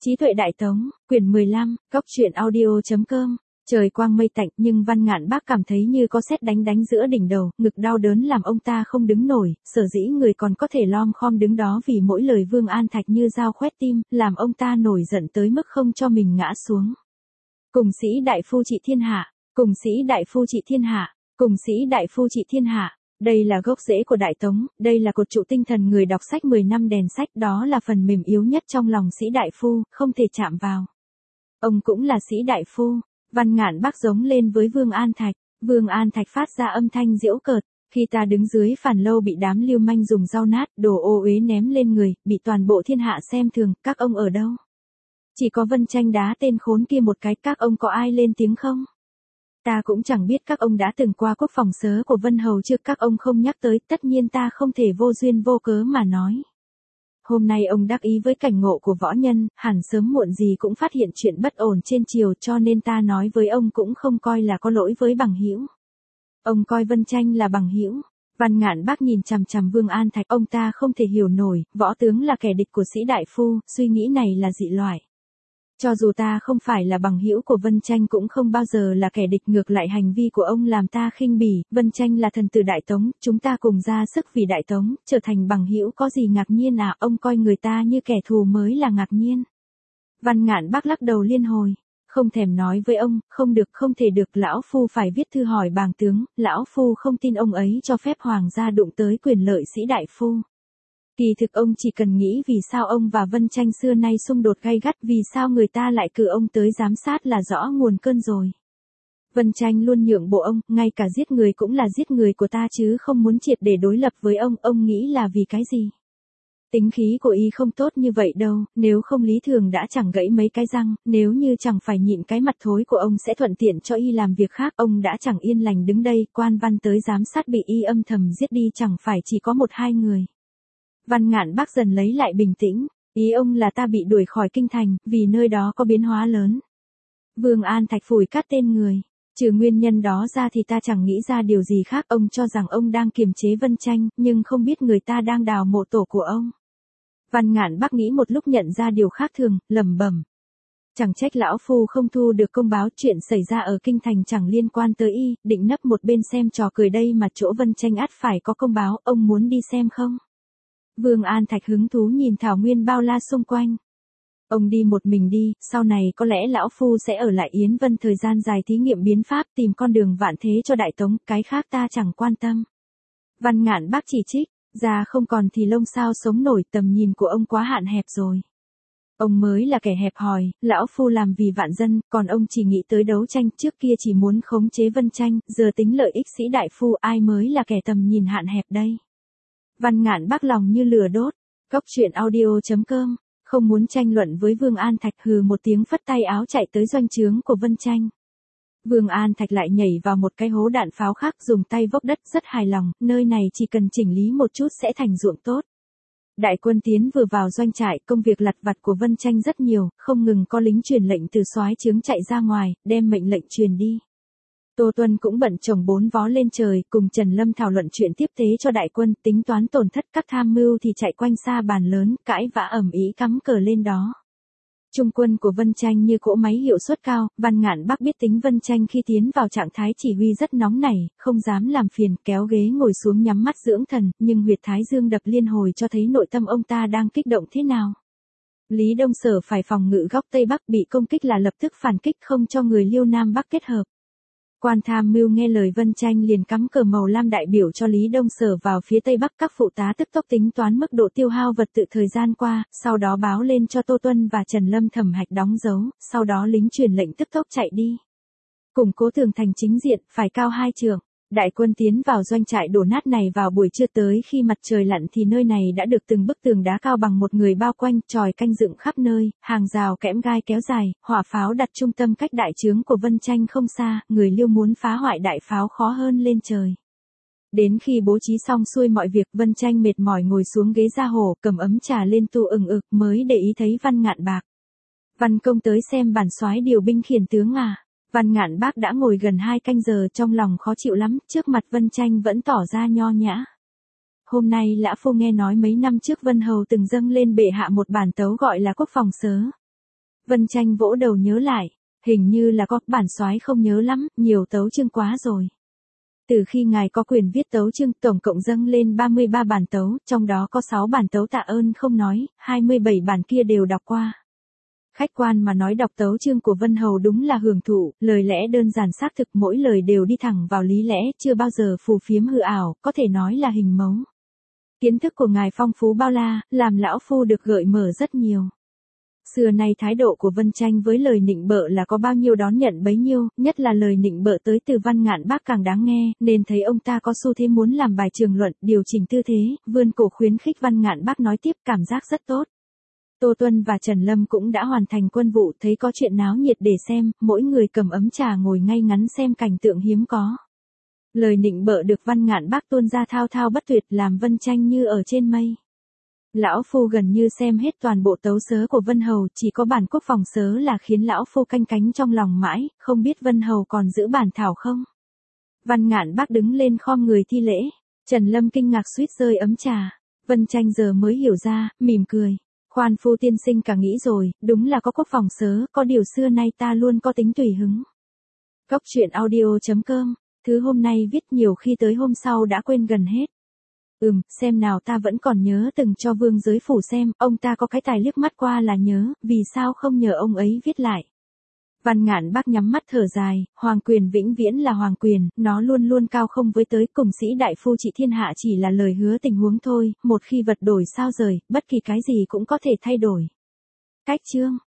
Trí tuệ Đại Tống, quyển 15, góc truyện audio.com. Trời quang mây tạnh nhưng Văn Ngạn Bác cảm thấy như có sét đánh giữa đỉnh đầu, ngực đau đớn làm ông ta không đứng nổi, sở dĩ người còn có thể lom khom đứng đó vì mỗi lời Vương An Thạch như dao khoét tim, làm ông ta nổi giận tới mức không cho mình ngã xuống. Cùng sĩ đại phu trị thiên hạ, cùng sĩ đại phu trị thiên hạ, cùng sĩ đại phu trị thiên hạ. Đây là gốc rễ của Đại Tống, đây là cột trụ tinh thần người đọc sách 10 năm đèn sách, đó là phần mềm yếu nhất trong lòng sĩ đại phu, không thể chạm vào. Ông cũng là sĩ đại phu. Văn Ngạn Bác giống lên với Vương An Thạch. Vương An Thạch phát ra âm thanh giễu cợt. Khi ta đứng dưới phản lâu bị đám lưu manh dùng dao nát, đồ ô uế ném lên người, bị toàn bộ thiên hạ xem thường, các ông ở đâu? Chỉ có Vân Tranh đá tên khốn kia một cái, các ông có ai lên tiếng không? Ta cũng chẳng biết các ông đã từng qua quốc phòng sớ của Vân Hầu chưa, các ông không nhắc tới, tất nhiên ta không thể vô duyên vô cớ mà nói. Hôm nay ông đắc ý với cảnh ngộ của võ nhân, hẳn sớm muộn gì cũng phát hiện chuyện bất ổn trên triều, cho nên ta nói với ông cũng không coi là có lỗi với bằng hữu. Ông coi Vân Tranh là bằng hữu. Văn Ngạn Bác nhìn chằm chằm Vương An Thạch, ông ta không thể hiểu nổi, võ tướng là kẻ địch của sĩ đại phu, suy nghĩ này là dị loại. Cho dù ta không phải là bằng hữu của Vân Tranh cũng không bao giờ là kẻ địch, ngược lại hành vi của ông làm ta khinh bỉ. Vân Tranh là thần tử Đại Tống, chúng ta cùng ra sức vì Đại Tống, trở thành bằng hữu có gì ngạc nhiên à, ông coi người ta như kẻ thù mới là ngạc nhiên. Văn Ngạn Bác lắc đầu liên hồi, không thèm nói với ông, không được, không thể được, lão phu phải viết thư hỏi bàng tướng, lão phu không tin ông ấy cho phép hoàng gia đụng tới quyền lợi sĩ đại phu. Kỳ thực ông chỉ cần nghĩ vì sao ông và Vân Tranh xưa nay xung đột gay gắt, vì sao người ta lại cử ông tới giám sát là rõ nguồn cơn rồi. Vân Tranh luôn nhượng bộ ông, ngay cả giết người cũng là giết người của ta chứ không muốn triệt để đối lập với ông nghĩ là vì cái gì? Tính khí của y không tốt như vậy đâu, nếu không lý thường đã chẳng gãy mấy cái răng, nếu như chẳng phải nhịn cái mặt thối của ông sẽ thuận tiện cho y làm việc khác, ông đã chẳng yên lành đứng đây, quan văn tới giám sát bị y âm thầm giết đi chẳng phải chỉ có 1-2 người. Văn Ngạn Bác dần lấy lại bình tĩnh, ý ông là ta bị đuổi khỏi kinh thành, vì nơi đó có biến hóa lớn. Vương An Thạch phủi cắt tên người, trừ nguyên nhân đó ra thì ta chẳng nghĩ ra điều gì khác, ông cho rằng ông đang kiềm chế Vân Tranh, nhưng không biết người ta đang đào mộ tổ của ông. Văn Ngạn Bác nghĩ một lúc nhận ra điều khác thường, lẩm bẩm. Chẳng trách lão phu không thu được công báo, chuyện xảy ra ở kinh thành chẳng liên quan tới y, định nấp một bên xem trò cười đây mà chỗ Vân Tranh ắt phải có công báo, ông muốn đi xem không? Vương An Thạch hứng thú nhìn thảo nguyên bao la xung quanh. Ông đi một mình đi, sau này có lẽ lão phu sẽ ở lại Yến Vân thời gian dài thí nghiệm biến pháp, tìm con đường vạn thế cho Đại Tống, cái khác ta chẳng quan tâm. Văn Ngạn Bác chỉ trích, già không còn thì lông sao sống nổi, tầm nhìn của ông quá hạn hẹp rồi. Ông mới là kẻ hẹp hòi, lão phu làm vì vạn dân, còn ông chỉ nghĩ tới đấu tranh, trước kia chỉ muốn khống chế Vân Tranh, giờ tính lợi ích sĩ đại phu, ai mới là kẻ tầm nhìn hạn hẹp đây? Văn Ngạn Bác lòng như lửa đốt. Góc truyện audio.com. Không muốn tranh luận với Vương An Thạch, hừ một tiếng phất tay áo chạy tới doanh trướng của Vân Tranh. Vương An Thạch lại nhảy vào một cái hố đạn pháo khác, dùng tay vốc đất, rất hài lòng, nơi này chỉ cần chỉnh lý một chút sẽ thành ruộng tốt. Đại quân tiến vừa vào doanh trại, công việc lặt vặt của Vân Tranh rất nhiều, không ngừng có lính truyền lệnh từ soái trướng chạy ra ngoài, đem mệnh lệnh truyền đi. Tô Tuân cũng bận chồng 4 vó lên trời, cùng Trần Lâm thảo luận chuyện tiếp tế cho đại quân, tính toán tổn thất, các tham mưu thì chạy quanh xa bàn lớn, cãi vã ầm ĩ cắm cờ lên đó. Trung quân của Vân Tranh như cỗ máy hiệu suất cao, Văn Ngạn Bác biết tính Vân Tranh khi tiến vào trạng thái chỉ huy rất nóng nảy, không dám làm phiền, kéo ghế ngồi xuống nhắm mắt dưỡng thần, nhưng huyệt thái dương đập liên hồi cho thấy nội tâm ông ta đang kích động thế nào. Lý Đông Sở phải phòng ngự góc Tây Bắc, bị công kích là lập tức phản kích, không cho người Liêu Nam Bắc kết hợp. Quan tham mưu nghe lời Vân Tranh liền cắm cờ màu lam đại biểu cho Lý Đông Sở vào phía Tây Bắc, các phụ tá tức tốc tính toán mức độ tiêu hao vật tư thời gian qua, sau đó báo lên cho Tô Tuân và Trần Lâm thẩm hạch đóng dấu, sau đó lính truyền lệnh tức tốc chạy đi. Củng cố tường thành chính diện, phải cao 2 trượng. Đại quân tiến vào doanh trại đổ nát này vào buổi trưa, tới khi mặt trời lặn thì nơi này đã được từng bức tường đá cao bằng một người bao quanh, chòi canh dựng khắp nơi, hàng rào kẽm gai kéo dài, hỏa pháo đặt trung tâm cách đại trướng của Vân Tranh không xa, người Liêu muốn phá hoại đại pháo khó hơn lên trời. Đến khi bố trí xong xuôi mọi việc, Vân Tranh mệt mỏi ngồi xuống ghế ra hồ, cầm ấm trà lên tu ực mới để ý thấy Văn Ngạn Bác. Văn công tới xem bản soái điều binh khiển tướng à? Văn Ngạn Bác đã ngồi gần 2 canh giờ, trong lòng khó chịu lắm, trước mặt Vân Tranh vẫn tỏ ra nho nhã. Hôm nay lã phu nghe nói mấy năm trước Vân Hầu từng dâng lên bệ hạ một bản tấu gọi là quốc phòng sớ. Vân Tranh vỗ đầu nhớ lại, hình như là có, bản soái không nhớ lắm, nhiều tấu chương quá rồi. Từ khi ngài có quyền viết tấu chương, tổng cộng dâng lên 33 bản tấu, trong đó có 6 bản tấu tạ ơn không nói, 27 bản kia đều đọc qua. Khách quan mà nói đọc tấu chương của Vân Hầu đúng là hưởng thụ, lời lẽ đơn giản xác thực, mỗi lời đều đi thẳng vào lý lẽ, chưa bao giờ phù phiếm hư ảo, có thể nói là hình mẫu. Kiến thức của ngài phong phú bao la, làm lão phu được gợi mở rất nhiều. Xưa nay thái độ của Vân Tranh với lời nịnh bợ là có bao nhiêu đón nhận bấy nhiêu, nhất là lời nịnh bợ tới từ Văn Ngạn Bác càng đáng nghe, nên thấy ông ta có xu thế muốn làm bài trường luận, điều chỉnh tư thế, vươn cổ khuyến khích Văn Ngạn Bác nói tiếp, cảm giác rất tốt. Tô Tuân và Trần Lâm cũng đã hoàn thành quân vụ, thấy có chuyện náo nhiệt để xem, mỗi người cầm ấm trà ngồi ngay ngắn xem cảnh tượng hiếm có. Lời nịnh bợ được Văn Ngạn Bác tuôn ra thao thao bất tuyệt, làm Vân Tranh như ở trên mây. Lão phu gần như xem hết toàn bộ tấu sớ của Vân Hầu, chỉ có bản quốc phòng sớ là khiến lão phu canh cánh trong lòng mãi, không biết Vân Hầu còn giữ bản thảo không? Văn Ngạn Bác đứng lên khom người thi lễ, Trần Lâm kinh ngạc suýt rơi ấm trà. Vân Tranh giờ mới hiểu ra, mỉm cười. Khoan phu tiên sinh cả nghĩ rồi, đúng là có quốc phòng sớ, có điều xưa nay ta luôn có tính tùy hứng. Cốc truyện audio.com, thứ hôm nay viết nhiều khi tới hôm sau đã quên gần hết. Xem nào, ta vẫn còn nhớ từng cho Vương Giới Phủ xem, ông ta có cái tài liếc mắt qua là nhớ, vì sao không nhờ ông ấy viết lại. Văn Ngạn Bác nhắm mắt thở dài, hoàng quyền vĩnh viễn là hoàng quyền, nó luôn luôn cao không với tới, cùng sĩ đại phu trị thiên hạ chỉ là lời hứa tình huống thôi, một khi vật đổi sao rời, bất kỳ cái gì cũng có thể thay đổi. Cách chương